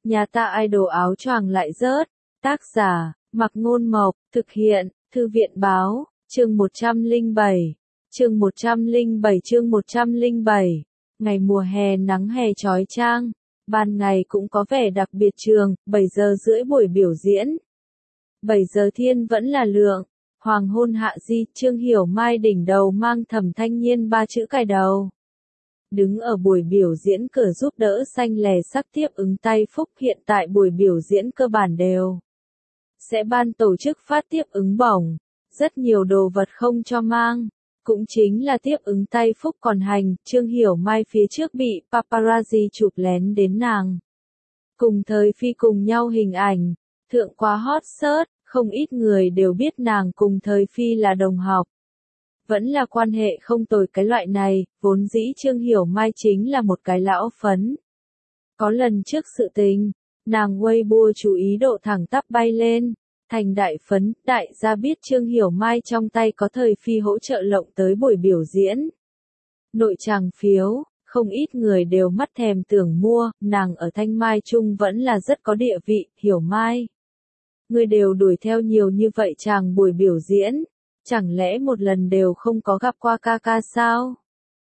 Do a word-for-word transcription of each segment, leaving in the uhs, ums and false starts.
Nhà ta idol áo choàng lại rớt. Tác giả, Mặc Ngôn Mộc, thực hiện, Thư viện Báo, chương một trăm lẻ bảy. Chương một trăm lẻ bảy chương một trăm lẻ bảy. Ngày mùa hè nắng hè chói chang, ban ngày cũng có vẻ đặc biệt trường, bảy giờ rưỡi buổi biểu diễn. bảy giờ thiên vẫn là lượng, hoàng hôn hạ di, Trương Hiểu Mai đỉnh đầu mang Thẩm Thanh Nhiên ba chữ cài đầu. Đứng ở buổi biểu diễn cửa giúp đỡ xanh lè sắc tiếp ứng tay phúc, hiện tại buổi biểu diễn cơ bản đều sẽ ban tổ chức phát tiếp ứng bổng, rất nhiều đồ vật không cho mang, cũng chính là tiếp ứng tay phúc còn hành, Trương Hiểu Mai phía trước bị paparazzi chụp lén đến nàng. Cùng thời phi cùng nhau hình ảnh, thượng quá hot search, không ít người đều biết nàng cùng thời phi là đồng học. Vẫn là quan hệ không tồi cái loại này, vốn dĩ Trương Hiểu Mai chính là một cái lão phấn. Có lần trước sự tình, nàng Weibo chú ý độ thẳng tắp bay lên, thành đại phấn, đại gia biết Trương Hiểu Mai trong tay có thời phi hỗ trợ lộng tới buổi biểu diễn. Nội tràng phiếu, không ít người đều mắt thèm tưởng mua, nàng ở Thanh Mai Trung vẫn là rất có địa vị, Hiểu Mai. Người đều đuổi theo nhiều như vậy chàng buổi biểu diễn. Chẳng lẽ một lần đều không có gặp qua ca ca sao?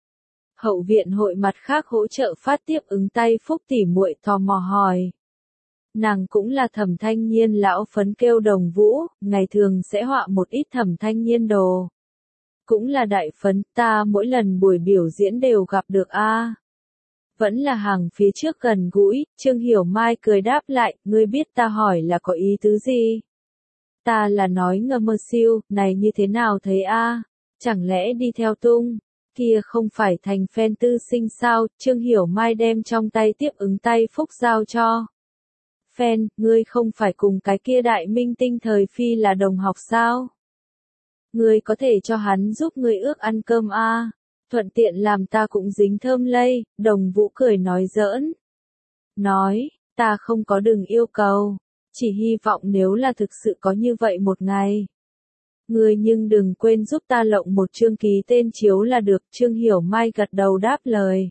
Hậu viện hội mặt khác hỗ trợ phát tiếp ứng tay phúc tỉ muội tò mò hỏi. Nàng cũng là Thẩm Thanh Nhiên lão phấn kêu Đồng Vũ, ngày thường sẽ họa một ít Thẩm Thanh Nhiên đồ. Cũng là đại phấn, ta mỗi lần buổi biểu diễn đều gặp được a. Vẫn là hàng phía trước gần gũi, Trương Hiểu Mai cười đáp lại, ngươi biết ta hỏi là có ý tứ gì? Ta là nói ngờ mơ siêu, này như thế nào thấy a? Chẳng lẽ đi theo tung, kia không phải thành fan tư sinh sao? Trương Hiểu Mai đem trong tay tiếp ứng tay phúc giao cho. Fan, ngươi không phải cùng cái kia đại minh tinh thời phi là đồng học sao? Ngươi có thể cho hắn giúp ngươi ước ăn cơm a? Thuận tiện làm ta cũng dính thơm lây, Đồng Vũ cười nói giỡn. Nói, ta không có đừng yêu cầu. Chỉ hy vọng nếu là thực sự có như vậy một ngày. Ngươi nhưng đừng quên giúp ta lộng một chương ký tên chiếu là được, Trương Hiểu Mai gật đầu đáp lời.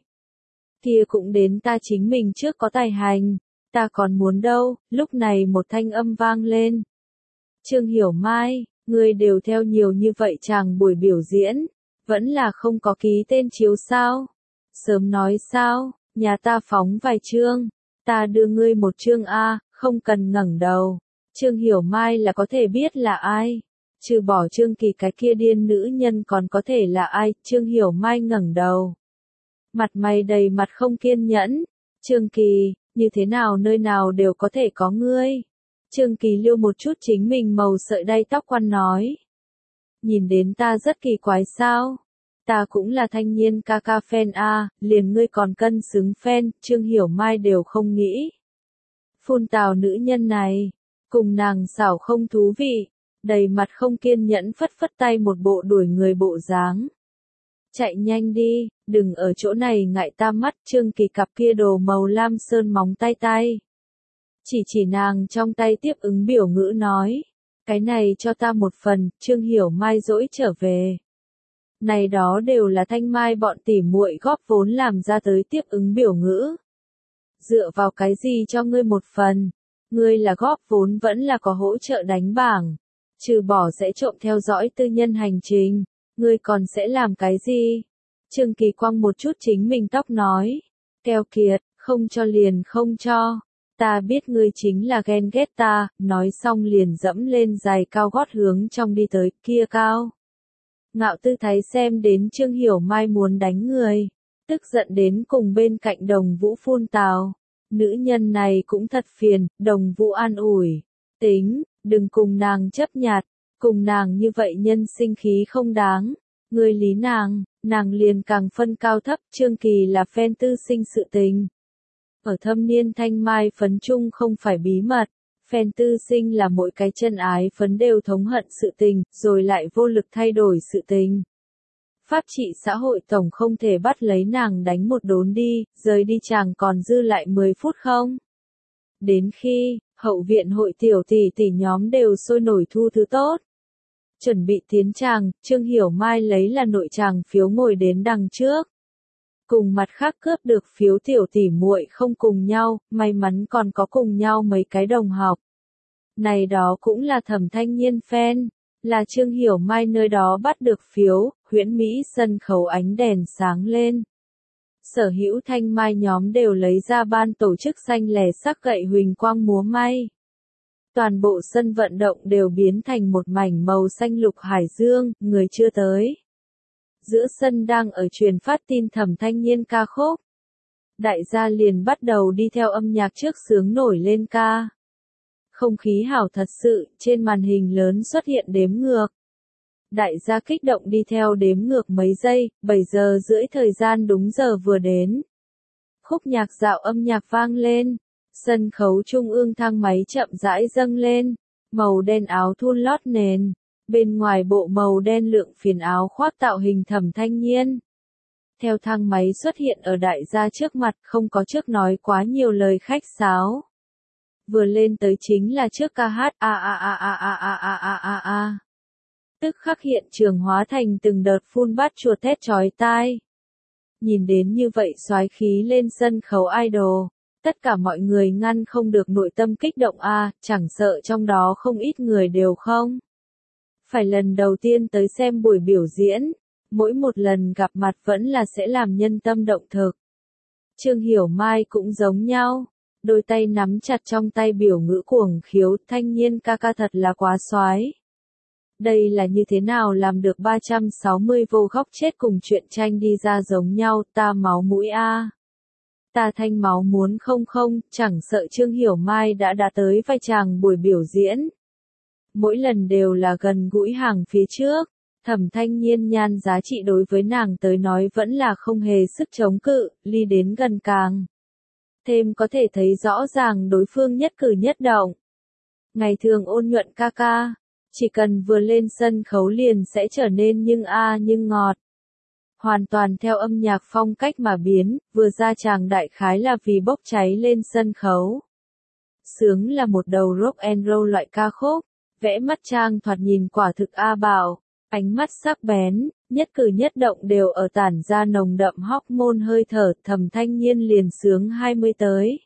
Kia cũng đến ta chính mình trước có tài hành, ta còn muốn đâu, lúc này một thanh âm vang lên. Trương Hiểu Mai, ngươi đều theo nhiều như vậy chàng buổi biểu diễn, vẫn là không có ký tên chiếu sao? Sớm nói sao, nhà ta phóng vài chương, ta đưa ngươi một chương A. Không cần ngẩng đầu. Trương Hiểu Mai là có thể biết là ai. Trừ bỏ Trương Kỳ cái kia điên nữ nhân còn có thể là ai. Trương Hiểu Mai ngẩng đầu. Mặt mày đầy mặt không kiên nhẫn. Trương Kỳ, như thế nào nơi nào đều có thể có ngươi. Trương Kỳ liêu một chút chính mình màu sợi đay tóc quăn nói. Nhìn đến ta rất kỳ quái sao. Ta cũng là Thanh Nhiên ca ca fan A, liền ngươi còn cân xứng fan. Trương Hiểu Mai đều không nghĩ. Phun tào nữ nhân này, cùng nàng xảo không thú vị, đầy mặt không kiên nhẫn phất phất tay một bộ đuổi người bộ dáng. Chạy nhanh đi, đừng ở chỗ này ngại ta mắt. Trương Kỳ cặp kia đồ màu lam sơn móng tay tay. Chỉ chỉ nàng trong tay tiếp ứng biểu ngữ nói, cái này cho ta một phần. Trương Hiểu Mai dỗi trở về. Này đó đều là Thanh Mai bọn tỉ muội góp vốn làm ra tới tiếp ứng biểu ngữ. Dựa vào cái gì cho ngươi một phần? Ngươi là góp vốn vẫn là có hỗ trợ đánh bảng. Trừ bỏ sẽ trộm theo dõi tư nhân hành trình. Ngươi còn sẽ làm cái gì? Trương Kỳ quăng một chút chính mình tóc nói. Keo kiệt, không cho liền không cho. Ta biết ngươi chính là ghen ghét ta. Nói xong liền dẫm lên giày cao gót hướng trong đi tới kia cao. Ngạo tư thái xem đến Trương Hiểu Mai muốn đánh người. Tức giận đến cùng bên cạnh Đồng Vũ phun tào. Nữ nhân này cũng thật phiền, Đồng Vũ an ủi. Tính, đừng cùng nàng chấp nhặt, cùng nàng như vậy nhân sinh khí không đáng. Người lý nàng, nàng liền càng phân cao thấp. Trương Kỳ là fan tư sinh sự tình. Ở thâm niên Thanh Mai phấn chung không phải bí mật. Fan tư sinh là mỗi cái chân ái phấn đều thống hận sự tình, rồi lại vô lực thay đổi sự tình. Pháp trị xã hội tổng không thể bắt lấy nàng đánh một đốn đi, rời đi chàng còn dư lại mười phút không? Đến khi, hậu viện hội tiểu tỷ tỷ nhóm đều sôi nổi thu thứ tốt. Chuẩn bị tiến chàng, Trương Hiểu Mai lấy là nội chàng phiếu ngồi đến đằng trước. cùng mặt khác cướp được phiếu tiểu tỷ muội không cùng nhau, may mắn còn có cùng nhau mấy cái đồng học. Này đó cũng là Thẩm Thanh Nhiên fan, là Trương Hiểu Mai nơi đó bắt được phiếu, huyễn Mỹ sân khấu ánh đèn sáng lên. Sở hữu thanh mai nhóm đều lấy ra ban tổ chức xanh lẻ sắc gậy huỳnh quang múa may. Toàn bộ sân vận động đều biến thành một mảnh màu xanh lục hải dương, người chưa tới. Giữa sân đang ở truyền phát tin Thẩm Thanh Nhiên ca khúc. Đại gia liền bắt đầu đi theo âm nhạc trước sướng nổi lên ca. Không khí hảo thật sự, trên màn hình lớn xuất hiện đếm ngược. Đại gia kích động đi theo đếm ngược mấy giây, bảy giờ rưỡi thời gian đúng giờ vừa đến. Khúc nhạc dạo âm nhạc vang lên. Sân khấu trung ương thang máy chậm rãi dâng lên. Màu đen áo thun lót nền. Bên ngoài bộ màu đen lượng phiền áo khoác tạo hình Thẩm Thanh Nhiên. Theo thang máy xuất hiện ở đại gia trước mặt, không có trước nói quá nhiều lời khách sáo. Vừa lên tới chính là trước ca hát a a a a a a a a a a. Tức khắc hiện trường hóa thành từng đợt phun bát chuột thét chói tai. Nhìn đến như vậy soái khí lên sân khấu idol, tất cả mọi người ngăn không được nội tâm kích động a, chẳng sợ trong đó không ít người đều không. Phải lần đầu tiên tới xem buổi biểu diễn, mỗi một lần gặp mặt vẫn là sẽ làm nhân tâm động thực. Trương Hiểu Mai cũng giống nhau, đôi tay nắm chặt trong tay biểu ngữ cuồng khiếu, Thanh Nhiên ca ca thật là quá soái. Đây là như thế nào làm được ba trăm sáu mươi vô góc chết cùng chuyện tranh đi ra giống nhau, ta máu mũi a. Ta thanh máu muốn không không, chẳng sợ Trương Hiểu Mai đã đã tới vai tràng buổi biểu diễn. Mỗi lần đều là gần gũi hàng phía trước, Thẩm Thanh Nhiên nhan giá trị đối với nàng tới nói vẫn là không hề sức chống cự, ly đến gần càng. Thêm có thể thấy rõ ràng đối phương nhất cử nhất động. Ngày thường ôn nhuận ca ca, chỉ cần vừa lên sân khấu liền sẽ trở nên nhưng a nhưng ngọt. Hoàn toàn theo âm nhạc phong cách mà biến, vừa ra tràng đại khái là vì bốc cháy lên sân khấu. Sướng là một đầu rock and roll loại ca khúc, vẽ mắt trang thoạt nhìn quả thực a bảo, ánh mắt sắc bén, nhất cử nhất động đều ở tản ra nồng đậm hormone hơi thở, Thẩm Thanh Nhiên liền sướng hai mươi tới.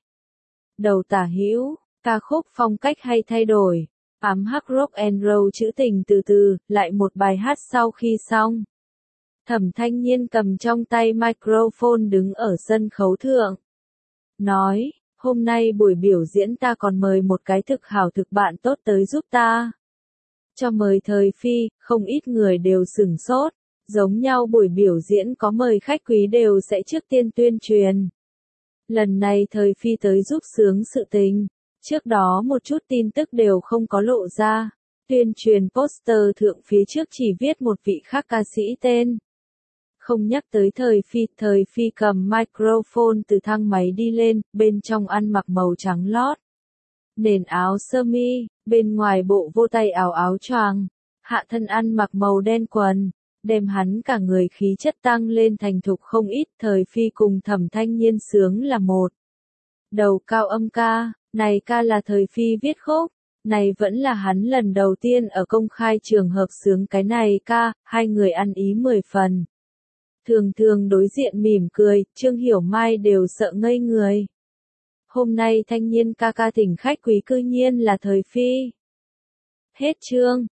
Đầu tả hữu, ca khúc phong cách hay thay đổi, ám hắc rock and roll trữ tình từ từ, lại một bài hát sau khi xong. Thẩm Thanh Nhiên cầm trong tay microphone đứng ở sân khấu thượng. Nói, hôm nay buổi biểu diễn ta còn mời một cái thực hảo thực bạn tốt tới giúp ta. Cho mời thời phi, không ít người đều sửng sốt, giống nhau buổi biểu diễn có mời khách quý đều sẽ trước tiên tuyên truyền. Lần này thời phi tới giúp sướng sự tình, trước đó một chút tin tức đều không có lộ ra, tuyên truyền poster thượng phía trước chỉ viết một vị khác ca sĩ tên. Không nhắc tới thời phi, thời phi cầm microphone từ thang máy đi lên, bên trong ăn mặc màu trắng lót. Nền áo sơ mi, bên ngoài bộ vô tay áo áo choàng, hạ thân ăn mặc màu đen quần, đem hắn cả người khí chất tăng lên thành thục không ít, thời phi cùng Thẩm Thanh Nhiên sướng là một. Đầu cao âm ca, này ca là thời phi viết khúc, này vẫn là hắn lần đầu tiên ở công khai trường hợp sướng cái này ca, hai người ăn ý mười phần. Thường thường đối diện mỉm cười, Trương Hiểu Mai đều sợ ngây người. Hôm nay Thanh Nhiên ca ca thỉnh khách quý cư nhiên là thời phi. Hết chương.